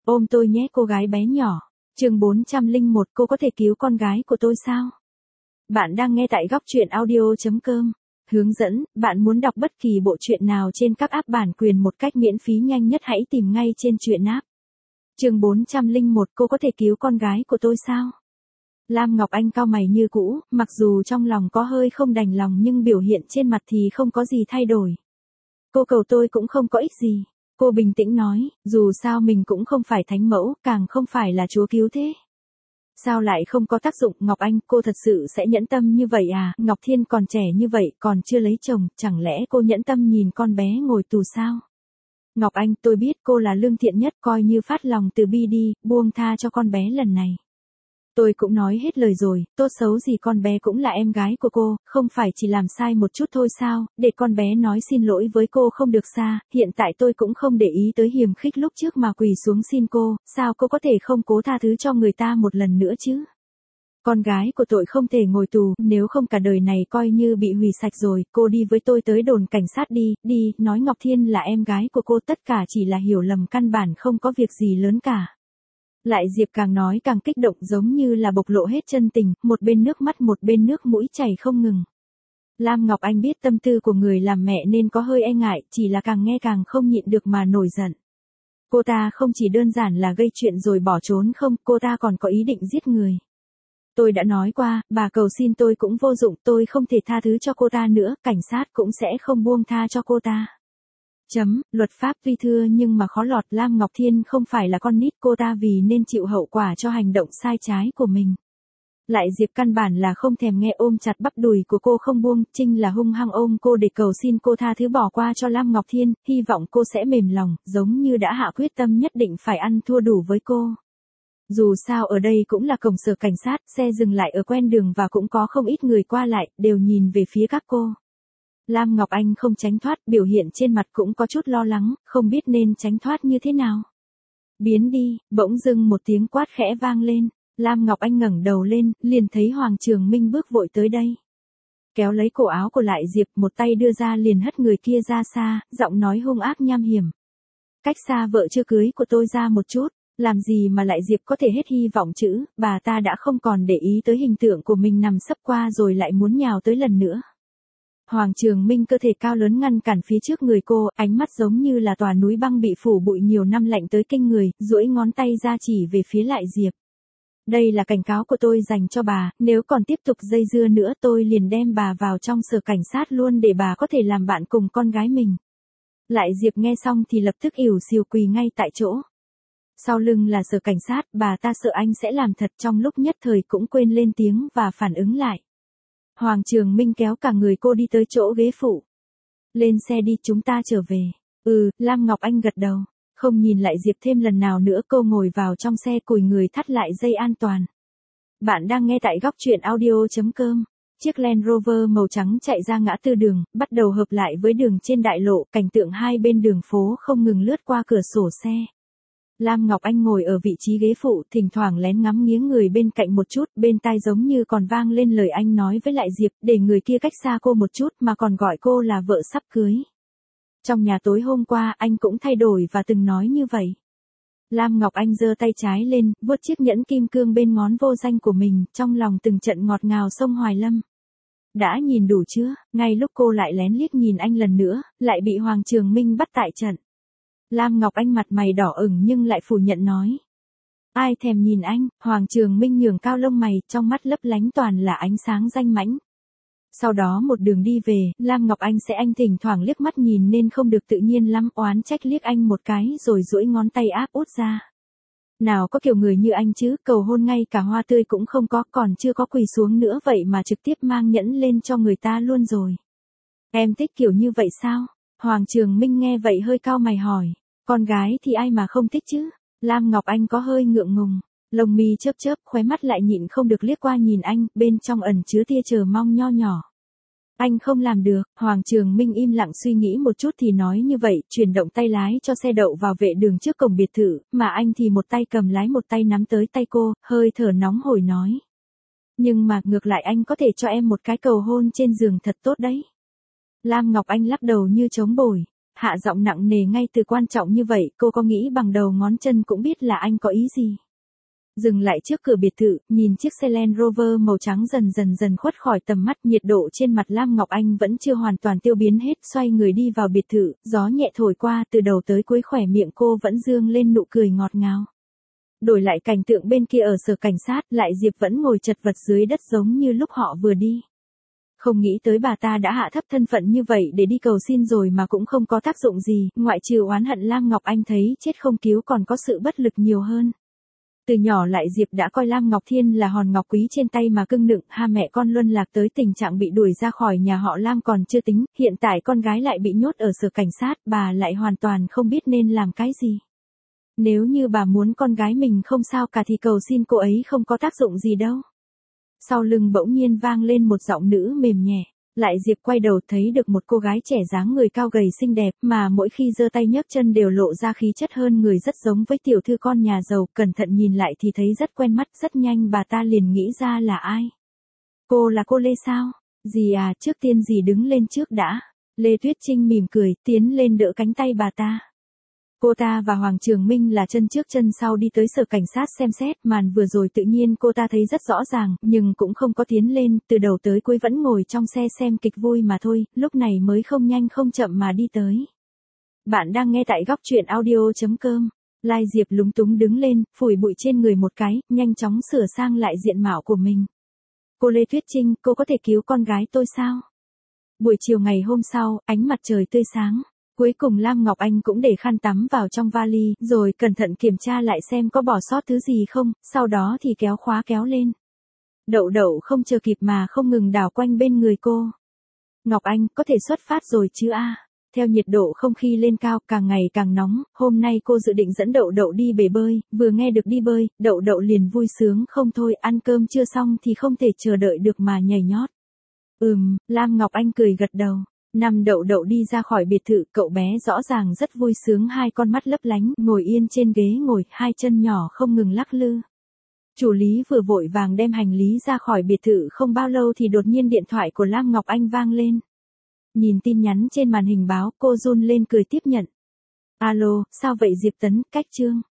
Ôm tôi nhé cô gái bé nhỏ. Chương 401 cô có thể cứu con gái của tôi sao? Bạn đang nghe tại góc truyện audio.com. Hướng dẫn, bạn muốn đọc bất kỳ bộ truyện nào trên các app bản quyền một cách miễn phí nhanh nhất hãy tìm ngay trên truyện app. Chương 401 cô có thể cứu con gái của tôi sao? Lam Ngọc Anh cau mày như cũ, mặc dù trong lòng có hơi không đành lòng nhưng biểu hiện trên mặt thì không có gì thay đổi. Cô cầu tôi cũng không có ích gì. Cô bình tĩnh nói, dù sao mình cũng không phải thánh mẫu, càng không phải là chúa cứu thế. Sao lại không có tác dụng, Ngọc Anh, cô thật sự sẽ nhẫn tâm như vậy à? Ngọc Thiên còn trẻ như vậy, còn chưa lấy chồng, chẳng lẽ cô nhẫn tâm nhìn con bé ngồi tù sao? Ngọc Anh, tôi biết cô là lương thiện nhất, coi như phát lòng từ bi đi, buông tha cho con bé lần này. Tôi cũng nói hết lời rồi, tốt xấu gì con bé cũng là em gái của cô, không phải chỉ làm sai một chút thôi sao, để con bé nói xin lỗi với cô không được xa, hiện tại tôi cũng không để ý tới hiềm khích lúc trước mà quỳ xuống xin cô, sao cô có thể không cố tha thứ cho người ta một lần nữa chứ? Con gái của tôi không thể ngồi tù, nếu không cả đời này coi như bị hủy sạch rồi, cô đi với tôi tới đồn cảnh sát đi, nói Ngọc Thiên là em gái của cô, tất cả chỉ là hiểu lầm, căn bản không có việc gì lớn cả. Lại Diệp càng nói càng kích động, giống như là bộc lộ hết chân tình, một bên nước mắt một bên nước mũi chảy không ngừng. Lam Ngọc Anh biết tâm tư của người làm mẹ nên có hơi e ngại, chỉ là càng nghe càng không nhịn được mà nổi giận. Cô ta không chỉ đơn giản là gây chuyện rồi bỏ trốn không, cô ta còn có ý định giết người. Tôi đã nói qua, bà cầu xin tôi cũng vô dụng, tôi không thể tha thứ cho cô ta nữa, cảnh sát cũng sẽ không buông tha cho cô ta. Luật pháp tuy thưa nhưng mà khó lọt, Lam Ngọc Thiên không phải là con nít, cô ta vì nên chịu hậu quả cho hành động sai trái của mình. Lại Diệp căn bản là không thèm nghe, ôm chặt bắp đùi của cô không buông, Trinh là hung hăng ôm cô để cầu xin cô tha thứ bỏ qua cho Lam Ngọc Thiên, hy vọng cô sẽ mềm lòng, giống như đã hạ quyết tâm nhất định phải ăn thua đủ với cô. Dù sao ở đây cũng là cổng sở cảnh sát, xe dừng lại ở quen đường và cũng có không ít người qua lại, đều nhìn về phía các cô. Lam Ngọc Anh không tránh thoát, biểu hiện trên mặt cũng có chút lo lắng, không biết nên tránh thoát như thế nào. Biến đi, bỗng dưng một tiếng quát khẽ vang lên, Lam Ngọc Anh ngẩng đầu lên, liền thấy Hoàng Trường Minh bước vội tới đây. Kéo lấy cổ áo của Lại Diệp, một tay đưa ra liền hất người kia ra xa, giọng nói hung ác nham hiểm. Cách xa vợ chưa cưới của tôi ra một chút, làm gì mà Lại Diệp có thể hết hy vọng chứ, bà ta đã không còn để ý tới hình tượng của mình nằm sấp qua rồi lại muốn nhào tới lần nữa. Hoàng Trường Minh cơ thể cao lớn ngăn cản phía trước người cô, ánh mắt giống như là tòa núi băng bị phủ bụi nhiều năm lạnh tới kinh người, duỗi ngón tay ra chỉ về phía Lại Diệp. Đây là cảnh cáo của tôi dành cho bà, nếu còn tiếp tục dây dưa nữa tôi liền đem bà vào trong sở cảnh sát luôn để bà có thể làm bạn cùng con gái mình. Lại Diệp nghe xong thì lập tức ỉu xìu quỳ ngay tại chỗ. Sau lưng là sở cảnh sát, bà ta sợ anh sẽ làm thật, trong lúc nhất thời cũng quên lên tiếng và phản ứng lại. Hoàng Trường Minh kéo cả người cô đi tới chỗ ghế phụ. Lên xe đi, chúng ta trở về. Lam Ngọc Anh gật đầu. Không nhìn Lại Diệp thêm lần nào nữa, cô ngồi vào trong xe cùi người thắt lại dây an toàn. Bạn đang nghe tại góc truyện audio.com. Chiếc Land Rover màu trắng chạy ra ngã tư đường, bắt đầu hợp lại với đường trên đại lộ, cảnh tượng hai bên đường phố không ngừng lướt qua cửa sổ xe. Lam Ngọc Anh ngồi ở vị trí ghế phụ, thỉnh thoảng lén ngắm nghiếng người bên cạnh một chút, bên tai giống như còn vang lên lời anh nói với Lại Diệp, để người kia cách xa cô một chút mà còn gọi cô là vợ sắp cưới. Trong nhà tối hôm qua anh cũng thay đổi và từng nói như vậy. Lam Ngọc Anh giơ tay trái lên, vuốt chiếc nhẫn kim cương bên ngón vô danh của mình, trong lòng từng trận ngọt ngào sông Hoài Lâm. Đã nhìn đủ chưa? Ngay lúc cô lại lén liếc nhìn anh lần nữa, lại bị Hoàng Trường Minh bắt tại trận. Lam Ngọc Anh mặt mày đỏ ửng nhưng lại phủ nhận nói. Ai thèm nhìn anh, Hoàng Trường Minh nhường cao lông mày, trong mắt lấp lánh toàn là ánh sáng danh mãnh. Sau đó một đường đi về, Lam Ngọc Anh sẽ anh thỉnh thoảng liếc mắt nhìn nên không được tự nhiên lắm, oán trách liếc anh một cái rồi duỗi ngón tay áp út ra. Nào có kiểu người như anh chứ, cầu hôn ngay cả hoa tươi cũng không có, còn chưa có quỳ xuống nữa vậy mà trực tiếp mang nhẫn lên cho người ta luôn rồi. Em thích kiểu như vậy sao? Hoàng Trường Minh nghe vậy hơi cau mày hỏi. Con gái thì ai mà không thích chứ? Lam Ngọc Anh có hơi ngượng ngùng. Lông mi chớp chớp, khóe mắt lại nhịn không được liếc qua nhìn anh, bên trong ẩn chứa tia chờ mong nho nhỏ. Anh không làm được, Hoàng Trường Minh im lặng suy nghĩ một chút thì nói như vậy, chuyển động tay lái cho xe đậu vào vệ đường trước cổng biệt thự, mà anh thì một tay cầm lái một tay nắm tới tay cô, hơi thở nóng hổi nói. Nhưng mà ngược lại anh có thể cho em một cái cầu hôn trên giường thật tốt đấy. Lam Ngọc Anh lắc đầu như chống bổi. Hạ giọng nặng nề ngay từ quan trọng như vậy, cô có nghĩ bằng đầu ngón chân cũng biết là anh có ý gì. Dừng lại trước cửa biệt thự, nhìn chiếc xe Land Rover màu trắng dần khuất khỏi tầm mắt, nhiệt độ trên mặt Lam Ngọc Anh vẫn chưa hoàn toàn tiêu biến hết, xoay người đi vào biệt thự, gió nhẹ thổi qua, từ đầu tới cuối khóe miệng cô vẫn dương lên nụ cười ngọt ngào. Đổi lại cảnh tượng bên kia ở sở cảnh sát, lại Diệp vẫn ngồi chật vật dưới đất giống như lúc họ vừa đi. Không nghĩ tới bà ta đã hạ thấp thân phận như vậy để đi cầu xin rồi mà cũng không có tác dụng gì, ngoại trừ oán hận Lam Ngọc Anh thấy chết không cứu còn có sự bất lực nhiều hơn. Từ nhỏ lại Diệp đã coi Lam Ngọc Thiên là hòn ngọc quý trên tay mà cưng nựng, hai mẹ con luân lạc tới tình trạng bị đuổi ra khỏi nhà họ Lam còn chưa tính, hiện tại con gái lại bị nhốt ở sở cảnh sát, bà lại hoàn toàn không biết nên làm cái gì. Nếu như bà muốn con gái mình không sao cả thì cầu xin cô ấy không có tác dụng gì đâu. Sau lưng bỗng nhiên vang lên một giọng nữ mềm nhẹ. Lại Diệp quay đầu thấy được một cô gái trẻ dáng người cao gầy xinh đẹp mà mỗi khi giơ tay nhấc chân đều lộ ra khí chất hơn người, rất giống với tiểu thư con nhà giàu, cẩn thận nhìn lại thì thấy rất quen mắt, rất nhanh bà ta liền nghĩ ra là ai. Cô là cô Lê sao? Dì à, trước tiên dì đứng lên trước đã. Lê Tuyết Trinh mỉm cười, tiến lên đỡ cánh tay bà ta. Cô ta và Hoàng Trường Minh là chân trước chân sau đi tới sở cảnh sát xem xét, màn vừa rồi tự nhiên cô ta thấy rất rõ ràng, nhưng cũng không có tiến lên, từ đầu tới cuối vẫn ngồi trong xe xem kịch vui mà thôi, lúc này mới không nhanh không chậm mà đi tới. Bạn đang nghe tại góc truyện audio.com. Lai Diệp lúng túng đứng lên, phủi bụi trên người một cái, nhanh chóng sửa sang lại diện mạo của mình. Cô Lê Tuyết Trinh, cô có thể cứu con gái tôi sao? Buổi chiều ngày hôm sau, ánh mặt trời tươi sáng. Cuối cùng Lam Ngọc Anh cũng để khăn tắm vào trong vali, rồi cẩn thận kiểm tra lại xem có bỏ sót thứ gì không, sau đó thì kéo khóa kéo lên. Đậu đậu không chờ kịp mà không ngừng đảo quanh bên người cô. Ngọc Anh, có thể xuất phát rồi chứ a? Theo nhiệt độ không khí lên cao, càng ngày càng nóng, hôm nay cô dự định dẫn đậu đậu đi bể bơi, vừa nghe được đi bơi, đậu đậu liền vui sướng không thôi, ăn cơm chưa xong thì không thể chờ đợi được mà nhảy nhót. Lam Ngọc Anh cười gật đầu. Năm đậu đậu đi ra khỏi biệt thự, cậu bé rõ ràng rất vui sướng, hai con mắt lấp lánh, ngồi yên trên ghế ngồi, hai chân nhỏ không ngừng lắc lư. Chủ lý vừa vội vàng đem hành lý ra khỏi biệt thự không bao lâu thì đột nhiên điện thoại của Lam Ngọc Anh vang lên. Nhìn tin nhắn trên màn hình báo, cô run lên cười tiếp nhận. Alo, sao vậy Diệp Tấn, cách Trương?